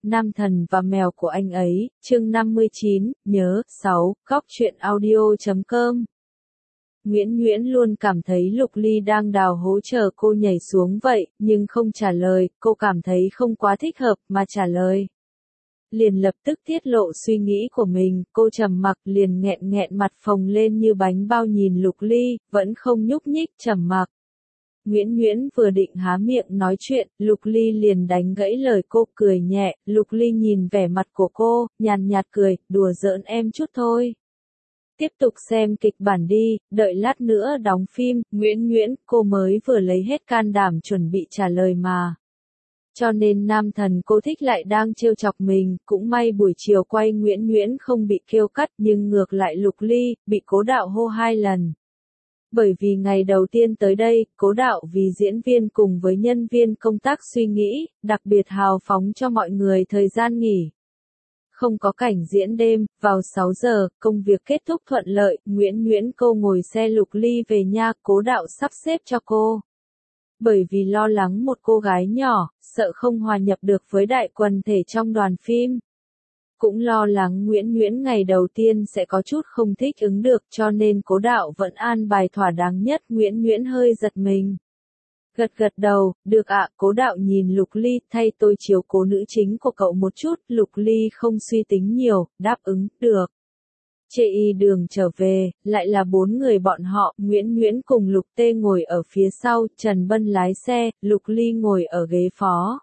Nam thần và mèo của anh ấy, chương 59, nhớ, 6, góc truyện audio.com. Nguyễn Nguyễn luôn cảm thấy Lục Ly đang đào hố chờ cô nhảy xuống vậy, nhưng không trả lời, cô cảm thấy không quá thích hợp mà trả lời. Liền lập tức tiết lộ suy nghĩ của mình, cô trầm mặc liền nghẹn nghẹn mặt phồng lên như bánh bao nhìn Lục Ly, vẫn không nhúc nhích trầm mặc. Nguyễn Nguyễn vừa định há miệng nói chuyện, Lục Ly liền đánh gãy lời cô cười nhẹ, Lục Ly nhìn vẻ mặt của cô, nhàn nhạt cười, đùa giỡn em chút thôi. Tiếp tục xem kịch bản đi, đợi lát nữa đóng phim, Nguyễn Nguyễn, cô mới vừa lấy hết can đảm chuẩn bị trả lời mà. Cho nên nam thần cô thích lại đang trêu chọc mình, cũng may buổi chiều quay Nguyễn Nguyễn không bị kêu cắt nhưng ngược lại Lục Ly, bị Cố Đạo hô 2 lần. Bởi vì ngày đầu tiên tới đây, Cố Đạo vì diễn viên cùng với nhân viên công tác suy nghĩ, đặc biệt hào phóng cho mọi người thời gian nghỉ. Không có cảnh diễn đêm, vào 6 giờ, công việc kết thúc thuận lợi, Nguyễn Nguyễn cô ngồi xe Lục Ly về nhà, Cố Đạo sắp xếp cho cô. Bởi vì lo lắng một cô gái nhỏ, sợ không hòa nhập được với đại quần thể trong đoàn phim. Cũng lo lắng Nguyễn Nguyễn ngày đầu tiên sẽ có chút không thích ứng được cho nên Cố Đạo vẫn an bài thỏa đáng nhất. Nguyễn Nguyễn hơi giật mình. Gật gật đầu, được ạ. Cố Đạo nhìn Lục Ly, thay tôi chiếu cố nữ chính của cậu một chút. Lục Ly không suy tính nhiều, đáp ứng, được. Chê y đường trở về, lại là 4 người bọn họ, Nguyễn Nguyễn cùng Lục Tê ngồi ở phía sau, Trần Bân lái xe, Lục Ly ngồi ở ghế phó.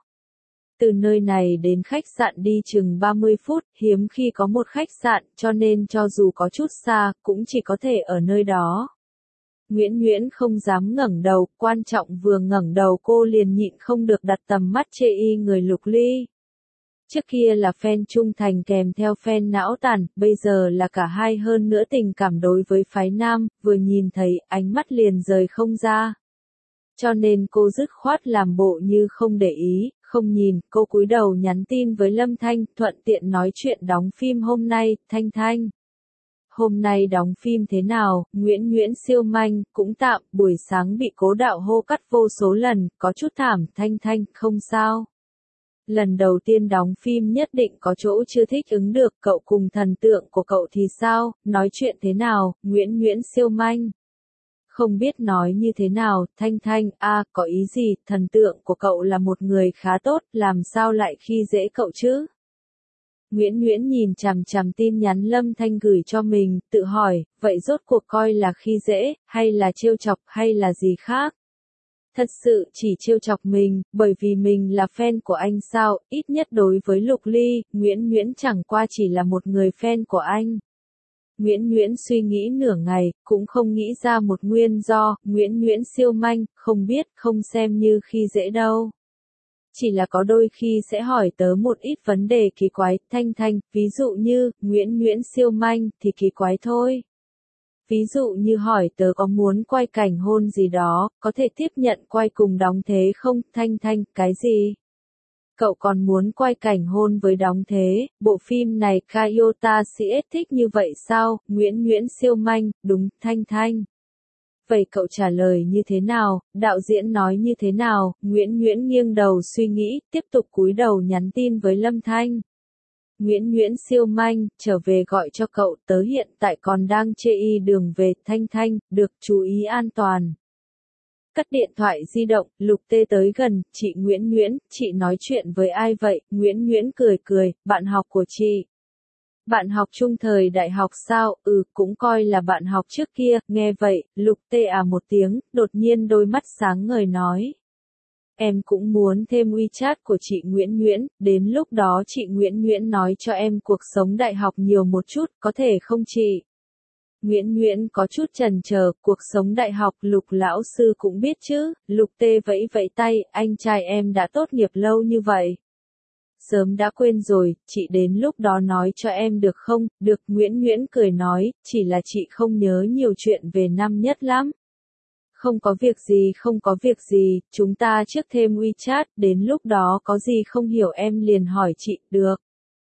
Từ nơi này đến khách sạn đi chừng 30 phút, hiếm khi có một khách sạn, cho nên cho dù có chút xa, cũng chỉ có thể ở nơi đó. Nguyễn Nguyễn không dám ngẩng đầu, quan trọng vừa ngẩng đầu cô liền nhịn không được đặt tầm mắt chê y người Lục Ly. Trước kia là fan trung thành kèm theo fan não tàn, bây giờ là cả hai hơn nữa tình cảm đối với phái nam, vừa nhìn thấy, ánh mắt liền rời không ra. Cho nên cô dứt khoát làm bộ như không để ý, không nhìn, cô cúi đầu nhắn tin với Lâm Thanh, thuận tiện nói chuyện đóng phim hôm nay, Thanh Thanh. Hôm nay đóng phim thế nào, Nguyễn Nguyễn siêu manh, cũng tạm, buổi sáng bị Cố Đạo hô cắt vô số lần, có chút thảm, Thanh Thanh, không sao. Lần đầu tiên đóng phim nhất định có chỗ chưa thích ứng được, cậu cùng thần tượng của cậu thì sao, nói chuyện thế nào, Nguyễn Nguyễn siêu manh. Không biết nói như thế nào, Thanh Thanh, có ý gì, thần tượng của cậu là một người khá tốt, làm sao lại khi dễ cậu chứ? Nguyễn Nguyễn nhìn chằm chằm tin nhắn Lâm Thanh gửi cho mình, tự hỏi, vậy rốt cuộc coi là khi dễ, hay là trêu chọc, hay là gì khác? Thật sự chỉ trêu chọc mình, bởi vì mình là fan của anh sao, ít nhất đối với Lục Ly, Nguyễn Nguyễn chẳng qua chỉ là một người fan của anh. Nguyễn Nguyễn suy nghĩ nửa ngày, cũng không nghĩ ra một nguyên do, Nguyễn Nguyễn siêu manh, không biết, không xem như khi dễ đâu. Chỉ là có đôi khi sẽ hỏi tớ một ít vấn đề kỳ quái, Thanh Thanh, ví dụ như, Nguyễn Nguyễn siêu manh, thì kỳ quái thôi. Ví dụ như hỏi tớ có muốn quay cảnh hôn gì đó, có thể tiếp nhận quay cùng đóng thế không, Thanh Thanh, cái gì? Cậu còn muốn quay cảnh hôn với đóng thế, bộ phim này Kayota CS thích như vậy sao, Nguyễn Nguyễn siêu manh, đúng, Thanh Thanh. Vậy cậu trả lời như thế nào, đạo diễn nói như thế nào, Nguyễn Nguyễn nghiêng đầu suy nghĩ, tiếp tục cúi đầu nhắn tin với Lâm Thanh. Nguyễn Nguyễn siêu manh, trở về gọi cho cậu, tớ hiện tại còn đang chê y đường về, Thanh Thanh, được, chú ý an toàn. Cắt điện thoại di động, Lục Tê tới gần, chị Nguyễn Nguyễn, chị nói chuyện với ai vậy, Nguyễn Nguyễn cười cười, bạn học của chị. Bạn học chung thời đại học sao, cũng coi là bạn học trước kia, nghe vậy, Lục Tê một tiếng, đột nhiên đôi mắt sáng ngời nói. Em cũng muốn thêm WeChat của chị Nguyễn Nguyễn, đến lúc đó chị Nguyễn Nguyễn nói cho em cuộc sống đại học nhiều một chút, có thể không chị? Nguyễn Nguyễn có chút chần chờ, cuộc sống đại học Lục lão sư cũng biết chứ, Lục Tê vẫy vẫy tay, anh trai em đã tốt nghiệp lâu như vậy. Sớm đã quên rồi, chị đến lúc đó nói cho em được không? Được, Nguyễn Nguyễn cười nói, chỉ là chị không nhớ nhiều chuyện về năm nhất lắm. Không có việc gì, không có việc gì, chúng ta trước thêm WeChat, đến lúc đó có gì không hiểu em liền hỏi chị, được.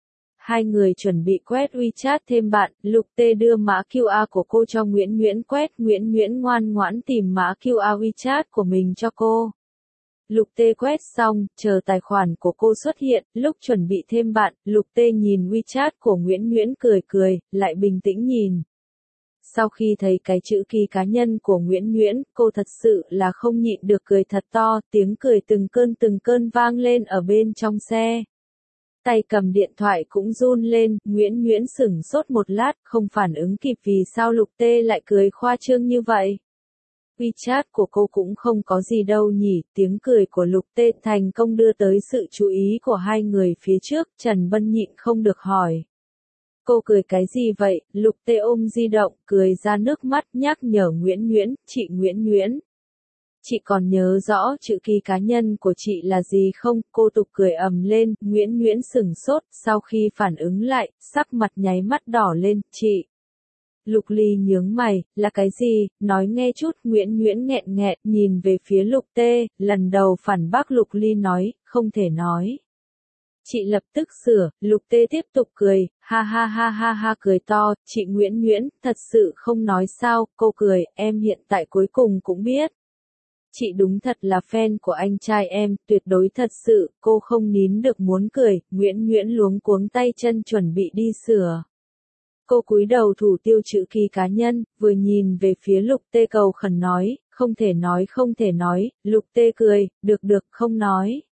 Hai người chuẩn bị quét WeChat thêm bạn, Lục Tê đưa mã QR của cô cho Nguyễn Nguyễn quét, Nguyễn Nguyễn ngoan ngoãn tìm mã QR WeChat của mình cho cô. Lục Tê quét xong, chờ tài khoản của cô xuất hiện, lúc chuẩn bị thêm bạn, Lục Tê nhìn WeChat của Nguyễn Nguyễn cười cười, lại bình tĩnh nhìn. Sau khi thấy cái chữ ký cá nhân của Nguyễn Nguyễn, cô thật sự là không nhịn được cười thật to, tiếng cười từng cơn vang lên ở bên trong xe. Tay cầm điện thoại cũng run lên, Nguyễn Nguyễn sửng sốt một lát, không phản ứng kịp vì sao Lục Tê lại cười khoa trương như vậy. WeChat của cô cũng không có gì đâu nhỉ, tiếng cười của Lục Tê thành công đưa tới sự chú ý của hai người phía trước, Trần Bân nhịn không được hỏi. Cô cười cái gì vậy? Lục Tê ôm di động, cười ra nước mắt nhắc nhở Nguyễn Nguyễn, chị Nguyễn Nguyễn. Chị còn nhớ rõ chữ ký cá nhân của chị là gì không? Cô tục cười ầm lên, Nguyễn Nguyễn sửng sốt, sau khi phản ứng lại, sắc mặt nháy mắt đỏ lên, chị. Lục Ly nhướng mày, là cái gì? Nói nghe chút, Nguyễn Nguyễn nghẹn nghẹn, nhìn về phía Lục Tê, lần đầu phản bác Lục Ly nói, không thể nói. Chị lập tức sửa, Lục Tê tiếp tục cười, ha ha ha ha ha cười to, chị Nguyễn Nguyễn, thật sự không nói sao, cô cười, em hiện tại cuối cùng cũng biết. Chị đúng thật là fan của anh trai em, tuyệt đối thật sự, cô không nín được muốn cười, Nguyễn Nguyễn luống cuống tay chân chuẩn bị đi sửa. Cô cúi đầu thủ tiêu chữ ký cá nhân, vừa nhìn về phía Lục Tê cầu khẩn nói, không thể nói, Lục Tê cười, được không nói.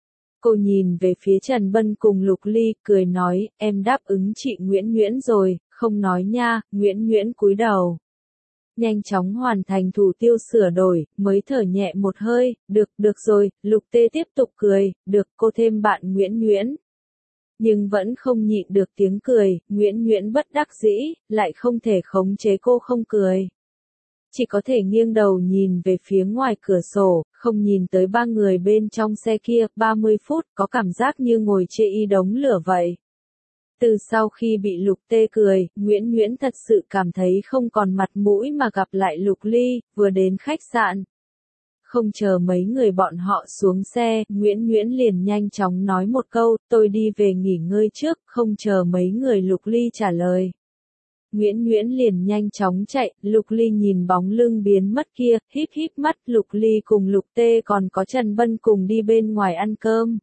Cô nhìn về phía Trần Bân cùng Lục Ly, cười nói, em đáp ứng chị Nguyễn Nguyễn rồi, không nói nha, Nguyễn Nguyễn cúi đầu. Nhanh chóng hoàn thành thủ tiêu sửa đổi, mới thở nhẹ một hơi, được rồi, Lục Tê tiếp tục cười, được cô thêm bạn Nguyễn Nguyễn. Nhưng vẫn không nhịn được tiếng cười, Nguyễn Nguyễn bất đắc dĩ, lại không thể khống chế cô không cười. Chỉ có thể nghiêng đầu nhìn về phía ngoài cửa sổ, không nhìn tới ba người bên trong xe kia, 30 phút, có cảm giác như ngồi chê y đống lửa vậy. Từ sau khi bị Lục Tê cười, Nguyễn Nguyễn thật sự cảm thấy không còn mặt mũi mà gặp lại Lục Ly, vừa đến khách sạn. Không chờ mấy người bọn họ xuống xe, Nguyễn Nguyễn liền nhanh chóng nói một câu, tôi đi về nghỉ ngơi trước, không chờ mấy người Lục Ly trả lời. Nguyễn Nguyễn liền nhanh chóng chạy, Lục Ly nhìn bóng lưng biến mất kia, híp mắt, Lục Ly cùng Lục Tê còn có Trần Bân cùng đi bên ngoài ăn cơm.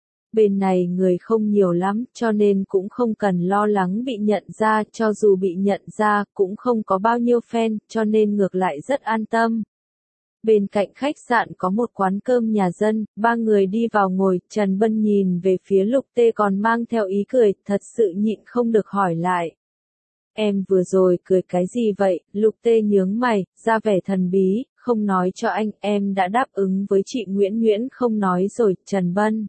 Bên này người không nhiều lắm, cho nên cũng không cần lo lắng bị nhận ra, cho dù bị nhận ra, cũng không có bao nhiêu fan, cho nên ngược lại rất an tâm. Bên cạnh khách sạn có một quán cơm nhà dân, ba người đi vào ngồi, Trần Bân nhìn về phía Lục Tê còn mang theo ý cười, thật sự nhịn không được hỏi lại. Em vừa rồi cười cái gì vậy? Lục Tê nhướng mày, ra vẻ thần bí, không nói cho anh, em đã đáp ứng với chị Nguyễn Nguyễn không nói rồi, Trần Bân.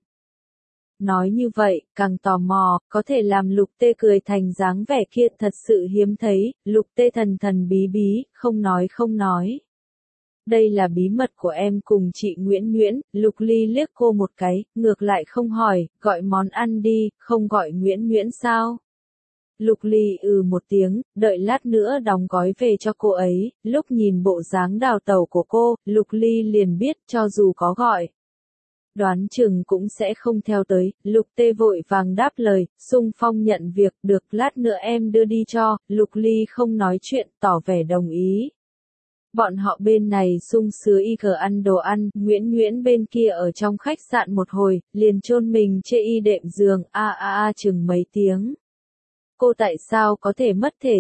Nói như vậy, càng tò mò, có thể làm Lục Tê cười thành dáng vẻ kia thật sự hiếm thấy, Lục Tê thần bí, không nói. Đây là bí mật của em cùng chị Nguyễn Nguyễn, Lục Ly liếc cô một cái, ngược lại không hỏi, gọi món ăn đi, không gọi Nguyễn Nguyễn sao? Lục Ly một tiếng, đợi lát nữa đóng gói về cho cô ấy, lúc nhìn bộ dáng đào tẩu của cô, Lục Ly liền biết cho dù có gọi. Đoán chừng cũng sẽ không theo tới, Lục Tê vội vàng đáp lời, xung phong nhận việc, được lát nữa em đưa đi cho, Lục Ly không nói chuyện, tỏ vẻ đồng ý. Bọn họ bên này sung sướng ăn đồ ăn, Nguyễn Nguyễn bên kia ở trong khách sạn một hồi, liền chôn mình chê y đệm giường, chừng mấy tiếng. Cô tại sao có thể mất thể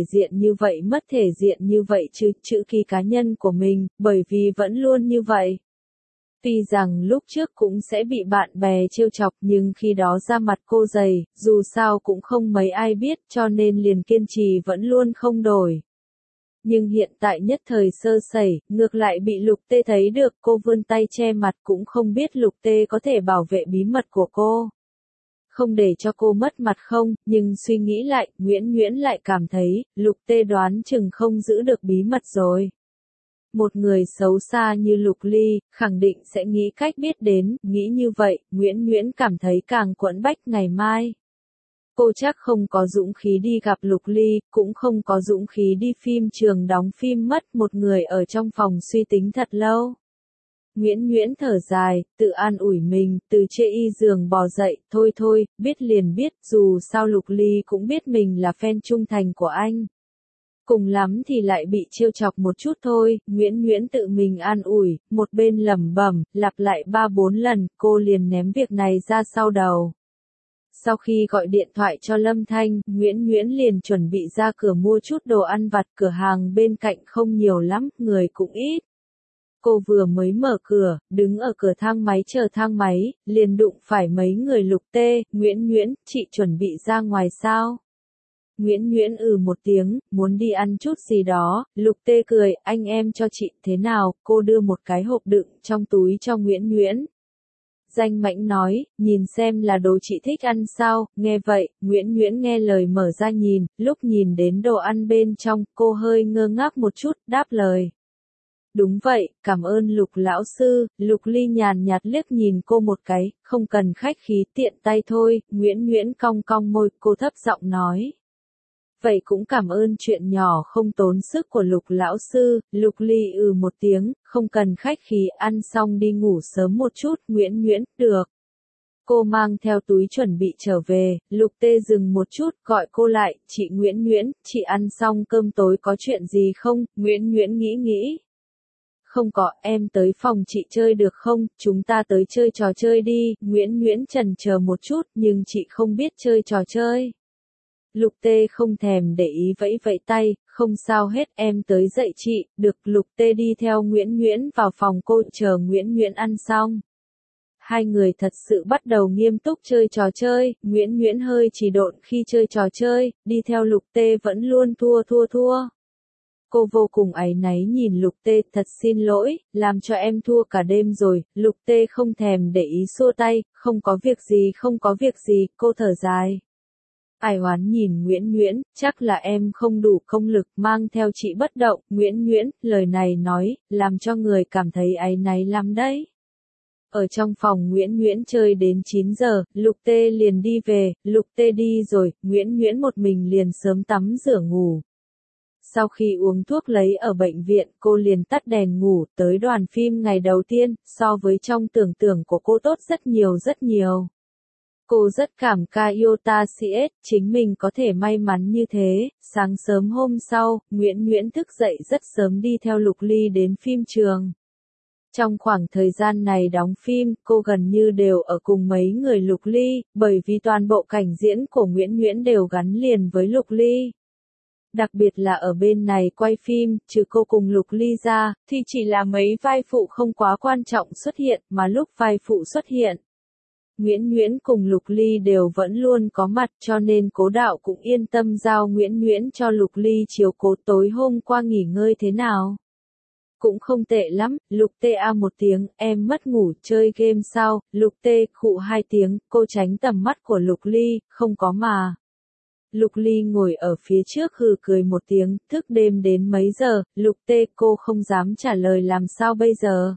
diện như vậy chứ, chữ ký cá nhân của mình, bởi vì vẫn luôn như vậy. Tuy rằng lúc trước cũng sẽ bị bạn bè trêu chọc nhưng khi đó ra mặt cô dày, dù sao cũng không mấy ai biết cho nên liền kiên trì vẫn luôn không đổi. Nhưng hiện tại nhất thời sơ sẩy, ngược lại bị Lục Tê thấy được, cô vươn tay che mặt cũng không biết Lục Tê có thể bảo vệ bí mật của cô. Không để cho cô mất mặt không, nhưng suy nghĩ lại, Nguyễn Nguyễn lại cảm thấy, Lục Tê đoán chừng không giữ được bí mật rồi. Một người xấu xa như Lục Ly, khẳng định sẽ nghĩ cách biết đến, nghĩ như vậy, Nguyễn Nguyễn cảm thấy càng quẫn bách ngày mai. Cô chắc không có dũng khí đi gặp Lục Ly, cũng không có dũng khí đi phim trường đóng phim mất một người ở trong phòng suy tính thật lâu. Nguyễn Nguyễn thở dài, tự an ủi mình, từ chê y giường bò dậy, thôi, biết liền biết, dù sao Lục Ly cũng biết mình là fan trung thành của anh. Cùng lắm thì lại bị trêu chọc một chút thôi, Nguyễn Nguyễn tự mình an ủi, một bên lẩm bẩm, lặp lại 3-4 lần, cô liền ném việc này ra sau đầu. Sau khi gọi điện thoại cho Lâm Thanh, Nguyễn Nguyễn liền chuẩn bị ra cửa mua chút đồ ăn vặt, cửa hàng bên cạnh không nhiều lắm, người cũng ít. Cô vừa mới mở cửa, đứng ở cửa thang máy chờ thang máy, liền đụng phải mấy người Lục Tê, Nguyễn Nguyễn, chị chuẩn bị ra ngoài sao? Nguyễn Nguyễn một tiếng, muốn đi ăn chút gì đó, Lục Tê cười, anh em cho chị thế nào, cô đưa một cái hộp đựng trong túi cho Nguyễn Nguyễn. Danh Mãnh nói, nhìn xem là đồ chị thích ăn sao, nghe vậy, Nguyễn Nguyễn nghe lời mở ra nhìn, lúc nhìn đến đồ ăn bên trong, cô hơi ngơ ngác một chút, đáp lời. Đúng vậy, cảm ơn Lục lão sư, Lục Ly nhàn nhạt liếc nhìn cô một cái, không cần khách khí tiện tay thôi, Nguyễn Nguyễn cong cong môi, cô thấp giọng nói. Vậy cũng cảm ơn chuyện nhỏ không tốn sức của Lục lão sư, Lục Ly một tiếng, không cần khách khí, ăn xong đi ngủ sớm một chút, Nguyễn Nguyễn, được. Cô mang theo túi chuẩn bị trở về, Lục Tê dừng một chút, gọi cô lại, chị Nguyễn Nguyễn, chị ăn xong cơm tối có chuyện gì không, Nguyễn Nguyễn nghĩ. Không có, em tới phòng chị chơi được không, chúng ta tới chơi trò chơi đi, Nguyễn Nguyễn chần chờ một chút, nhưng chị không biết chơi trò chơi. Lục Tê không thèm để ý vẫy vẫy tay, không sao hết, em tới dạy chị, được. Lục Tê đi theo Nguyễn Nguyễn vào phòng cô, chờ Nguyễn Nguyễn ăn xong. Hai người thật sự bắt đầu nghiêm túc chơi trò chơi, Nguyễn Nguyễn hơi trì độn khi chơi trò chơi, đi theo Lục Tê vẫn luôn thua. Cô vô cùng áy náy nhìn Lục Tê, thật xin lỗi, làm cho em thua cả đêm rồi, Lục Tê không thèm để ý xua tay, không có việc gì, cô thở dài. Ai oán nhìn Nguyễn Nguyễn, chắc là em không đủ công lực mang theo chị bất động, Nguyễn Nguyễn, lời này nói, làm cho người cảm thấy áy náy lắm đấy. Ở trong phòng Nguyễn Nguyễn chơi đến 9 giờ, Lục Tê liền đi về, Lục Tê đi rồi, Nguyễn Nguyễn một mình liền sớm tắm rửa ngủ. Sau khi uống thuốc lấy ở bệnh viện, cô liền tắt đèn ngủ, tới đoàn phim ngày đầu tiên, so với trong tưởng tượng của cô tốt rất nhiều. Cô rất cảm ca Yota CS, chính mình có thể may mắn như thế. Sáng sớm hôm sau, Nguyễn Nguyễn thức dậy rất sớm đi theo Lục Ly đến phim trường. Trong khoảng thời gian này đóng phim, cô gần như đều ở cùng mấy người Lục Ly, bởi vì toàn bộ cảnh diễn của Nguyễn Nguyễn đều gắn liền với Lục Ly. Đặc biệt là ở bên này quay phim, trừ cô cùng Lục Ly ra, thì chỉ là mấy vai phụ không quá quan trọng xuất hiện, mà lúc vai phụ xuất hiện. Nguyễn Nguyễn cùng Lục Ly đều vẫn luôn có mặt, cho nên cố đạo cũng yên tâm giao Nguyễn Nguyễn cho Lục Ly chiếu cố. Tối hôm qua nghỉ ngơi thế nào? Cũng không tệ lắm, Lục Tê một tiếng, em mất ngủ, chơi game sao? Lục Tê khụ 2 tiếng, cô tránh tầm mắt của Lục Ly, không có mà. Lục Ly ngồi ở phía trước hừ cười một tiếng, thức đêm đến mấy giờ, Lục Tê cô không dám trả lời làm sao bây giờ.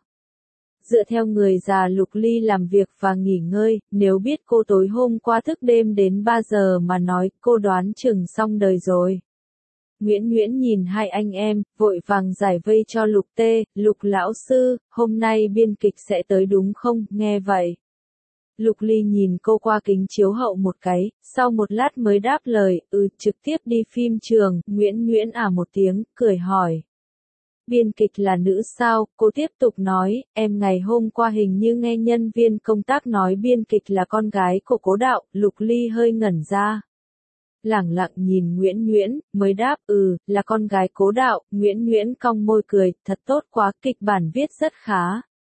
Dựa theo người già Lục Ly làm việc và nghỉ ngơi, nếu biết cô tối hôm qua thức đêm đến 3 giờ mà nói, cô đoán chừng xong đời rồi. Nguyễn Nguyễn nhìn hai anh em, vội vàng giải vây cho Lục Tê, Lục lão sư, hôm nay biên kịch sẽ tới đúng không, nghe vậy. Lục Ly nhìn cô qua kính chiếu hậu một cái, sau một lát mới đáp lời, trực tiếp đi phim trường, Nguyễn Nguyễn một tiếng, cười hỏi. Biên kịch là nữ sao, cô tiếp tục nói, em ngày hôm qua hình như nghe nhân viên công tác nói biên kịch là con gái của cố đạo, Lục Ly hơi ngẩn ra. Lẳng lặng nhìn Nguyễn Nguyễn, mới đáp, là con gái cố đạo, Nguyễn Nguyễn cong môi cười, thật tốt quá, kịch bản viết rất khá.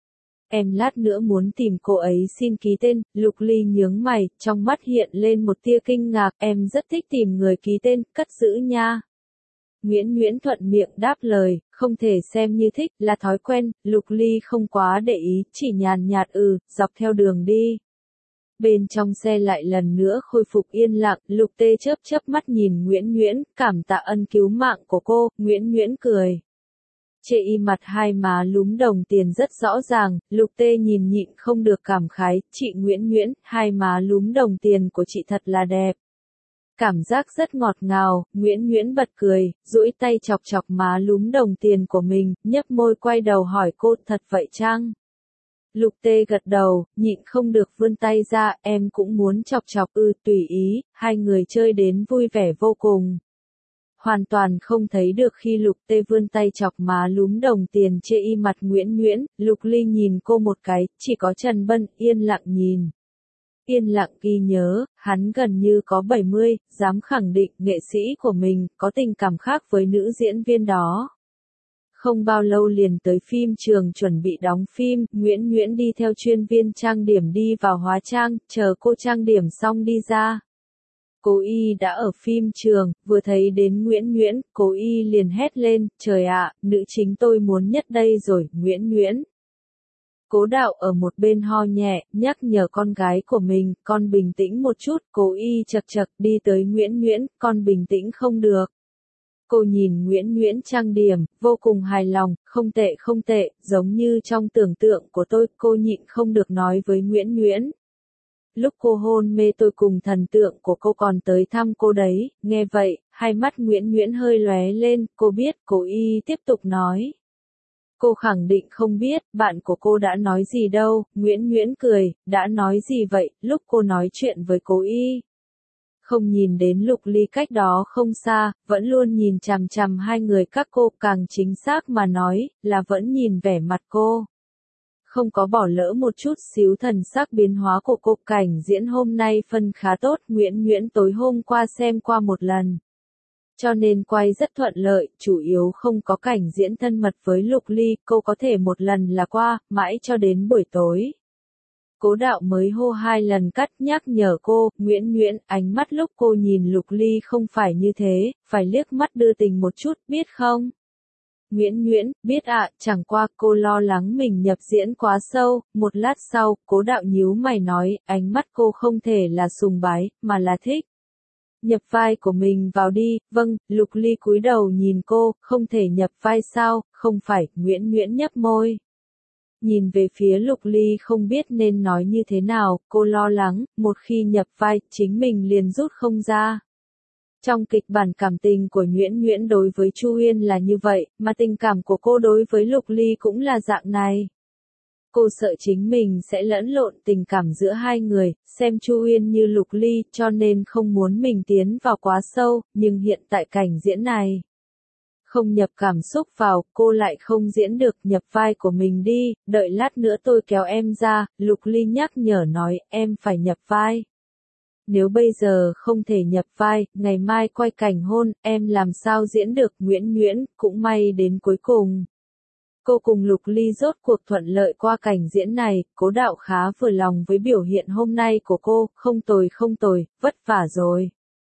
Em lát nữa muốn tìm cô ấy xin ký tên, Lục Ly nhướng mày, trong mắt hiện lên một tia kinh ngạc, em rất thích tìm người ký tên, cất giữ nha. Nguyễn Nguyễn thuận miệng đáp lời, không thể xem như thích, là thói quen, Lục Ly không quá để ý, chỉ nhàn nhạt dọc theo đường đi. Bên trong xe lại lần nữa khôi phục yên lặng, Lục Tê chớp mắt nhìn Nguyễn Nguyễn, cảm tạ ân cứu mạng của cô, Nguyễn Nguyễn cười. Chê y mặt hai má lúm đồng tiền rất rõ ràng, Lục Tê nhìn nhịn không được cảm khái, chị Nguyễn Nguyễn, hai má lúm đồng tiền của chị thật là đẹp. Cảm giác rất ngọt ngào, Nguyễn Nguyễn bật cười, duỗi tay chọc chọc má lúm đồng tiền của mình, nhấp môi quay đầu hỏi cô, thật vậy chăng? Lục Tê gật đầu, nhịn không được vươn tay ra, em cũng muốn chọc chọc tùy ý, hai người chơi đến vui vẻ vô cùng. hoàn toàn không thấy được khi Lục Tê vươn tay chọc má lúm đồng tiền chê y mặt Nguyễn Nguyễn, Lục Ly nhìn cô một cái, chỉ có Trần Bân yên lặng nhìn. Yên lặng ghi nhớ, hắn gần như có 70, dám khẳng định nghệ sĩ của mình có tình cảm khác với nữ diễn viên đó. Không bao lâu liền tới phim trường chuẩn bị đóng phim, Nguyễn Nguyễn đi theo chuyên viên trang điểm đi vào hóa trang, chờ cô trang điểm xong đi ra. Cố Y đã ở phim trường, vừa thấy đến Nguyễn Nguyễn, Cố Y liền hét lên, trời ạ, nữ chính tôi muốn nhất đây rồi, Nguyễn Nguyễn. Cố Đạo ở một bên ho nhẹ, nhắc nhở con gái của mình, con bình tĩnh một chút, Cố Y chật chật đi tới Nguyễn Nguyễn, con bình tĩnh không được. Cô nhìn Nguyễn Nguyễn trang điểm, vô cùng hài lòng, không tệ, giống như trong tưởng tượng của tôi, cô nhịn không được nói với Nguyễn Nguyễn. Lúc cô hôn mê tôi cùng thần tượng của cô còn tới thăm cô đấy, nghe vậy, hai mắt Nguyễn Nguyễn hơi lóe lên, cô biết, Cố Y tiếp tục nói. Cô khẳng định không biết, bạn của cô đã nói gì đâu, Nguyễn Nguyễn cười, đã nói gì vậy, lúc cô nói chuyện với Cố Y. Không nhìn đến Lục Ly cách đó không xa, vẫn luôn nhìn chằm chằm hai người các cô, càng chính xác mà nói, là vẫn nhìn vẻ mặt cô. Không có bỏ lỡ một chút xíu thần sắc biến hóa của cô. Cảnh diễn hôm nay phân khá tốt, Nguyễn Nguyễn tối hôm qua xem qua một lần. Cho nên quay rất thuận lợi, chủ yếu không có cảnh diễn thân mật với Lục Ly, cô có thể một lần là qua, mãi cho đến buổi tối. Cố Đạo mới hô 2 lần cắt nhắc nhở cô, Nguyễn Nguyễn, ánh mắt lúc cô nhìn Lục Ly không phải như thế, phải liếc mắt đưa tình một chút, biết không? Nguyễn Nguyễn, biết ạ, chẳng qua cô lo lắng mình nhập diễn quá sâu, một lát sau, Cố Đạo nhíu mày nói, ánh mắt cô không thể là sùng bái, mà là thích. Nhập vai của mình vào đi, vâng, Lục Ly cúi đầu nhìn cô, không thể nhập vai sao, không phải, Nguyễn Nguyễn nhấp môi. Nhìn về phía Lục Ly không biết nên nói như thế nào, cô lo lắng, một khi nhập vai, chính mình liền rút không ra. Trong kịch bản cảm tình của Nguyễn Nguyễn đối với Chu Uyên là như vậy, mà tình cảm của cô đối với Lục Ly cũng là dạng này. Cô sợ chính mình sẽ lẫn lộn tình cảm giữa hai người, xem Chu Uyên như Lục Ly, cho nên không muốn mình tiến vào quá sâu, nhưng hiện tại cảnh diễn này. Không nhập cảm xúc vào, cô lại không diễn được, nhập vai của mình đi, đợi lát nữa tôi kéo em ra, Lục Ly nhắc nhở nói, em phải nhập vai. Nếu bây giờ không thể nhập vai, ngày mai quay cảnh hôn, em làm sao diễn được, Nguyễn Nguyễn, cũng may đến cuối cùng. Cô cùng Lục Ly rốt cuộc thuận lợi qua cảnh diễn này, Cố Đạo khá vừa lòng với biểu hiện hôm nay của cô, không tồi, vất vả rồi.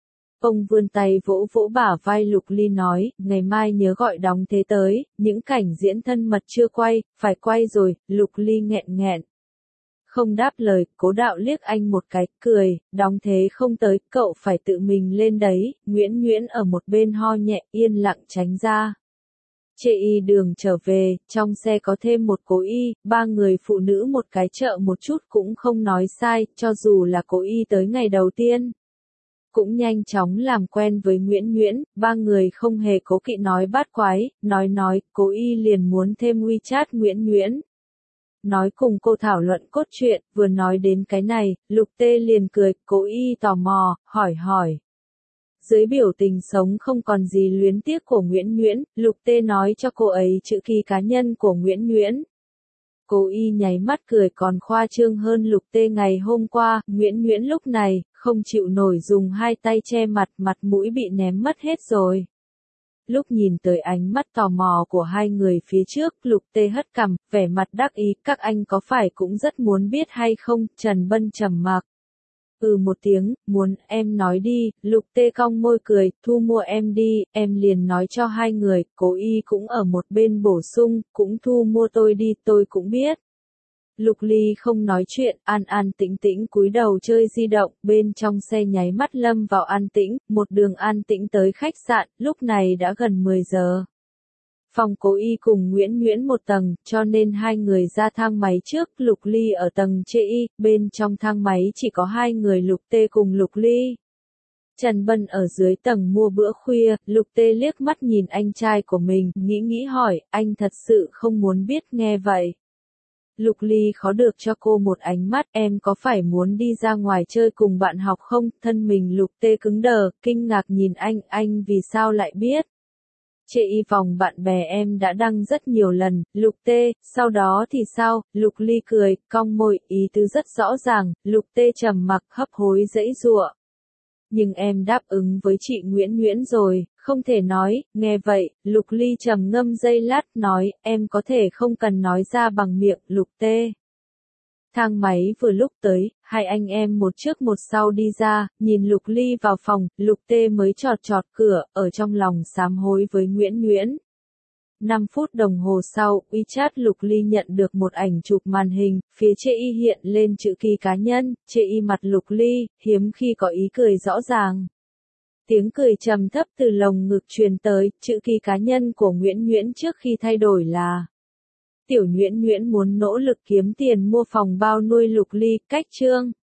Ông vươn tay vỗ vỗ bả vai Lục Ly nói, ngày mai nhớ gọi đóng thế tới, những cảnh diễn thân mật chưa quay, phải quay rồi, Lục Ly nghẹn. Không đáp lời, Cố Đạo liếc anh một cái, cười, đóng thế không tới, cậu phải tự mình lên đấy, Nguyễn Nguyễn ở một bên ho nhẹ, yên lặng tránh ra. Chê y đường trở về, trong xe có thêm một Cố Y, 3 người phụ nữ một cái chợ một chút cũng không nói sai, cho dù là Cố Y tới ngày đầu tiên. Cũng nhanh chóng làm quen với Nguyễn Nguyễn, 3 người không hề cố kỵ nói bát quái, nói, Cố Y liền muốn thêm WeChat Nguyễn Nguyễn. Nói cùng cô thảo luận cốt truyện, vừa nói đến cái này, Lục Tê liền cười, Cố Y tò mò, hỏi. Dưới biểu tình sống không còn gì luyến tiếc của Nguyễn Nguyễn, Lục Tê nói cho cô ấy chữ ký cá nhân của Nguyễn Nguyễn. Cố Y nháy mắt cười còn khoa trương hơn Lục Tê ngày hôm qua, Nguyễn Nguyễn lúc này, không chịu nổi dùng hai tay che mặt mũi bị ném mất hết rồi. Lúc nhìn tới ánh mắt tò mò của hai người phía trước, Lục Tê hất cằm, vẻ mặt đắc ý, các anh có phải cũng rất muốn biết hay không, Trần Bân trầm mặc. Một tiếng, muốn, em nói đi, Lục Tê cong môi cười, thu mua em đi, em liền nói cho hai người, Cố Y cũng ở một bên bổ sung, cũng thu mua tôi đi, tôi cũng biết. Lục Ly không nói chuyện, an tĩnh cúi đầu chơi di động, bên trong xe nháy mắt lâm vào an tĩnh, một đường an tĩnh tới khách sạn, lúc này đã gần 10 giờ. Phòng Cố Y cùng Nguyễn Nguyễn một tầng, cho nên hai người ra thang máy trước, Lục Ly ở tầng chê y, bên trong thang máy chỉ có hai người Lục Tê cùng Lục Ly. Trần Bân ở dưới tầng mua bữa khuya, Lục Tê liếc mắt nhìn anh trai của mình, nghĩ hỏi, anh thật sự không muốn biết, nghe vậy. Lục Ly khó được cho cô một ánh mắt, em có phải muốn đi ra ngoài chơi cùng bạn học không? Thân mình Lục Tê cứng đờ, kinh ngạc nhìn anh vì sao lại biết? Chê y vòng bạn bè em đã đăng rất nhiều lần, Lục Tê, sau đó thì sao? Lục Ly cười, cong môi, ý tứ rất rõ ràng, Lục Tê trầm mặc hấp hối giãy giụa. Nhưng em đáp ứng với chị Nguyễn rồi, không thể nói, nghe vậy, Lục Ly trầm ngâm giây lát nói, em có thể không cần nói ra bằng miệng, Lục Tê. Thang máy vừa lúc tới, hai anh em một trước một sau đi ra, nhìn Lục Ly vào phòng, Lục Tê mới chọt cửa, ở trong lòng sám hối với Nguyễn. 5 phút đồng hồ sau, WeChat Lục Ly nhận được một ảnh chụp màn hình, phía chê y hiện lên chữ ký cá nhân, chê y mặt Lục Ly, hiếm khi có ý cười rõ ràng. Tiếng cười trầm thấp từ lồng ngực truyền tới, chữ ký cá nhân của Nguyễn trước khi thay đổi là: Tiểu Nguyễn muốn nỗ lực kiếm tiền mua phòng bao nuôi Lục Ly, cách chương.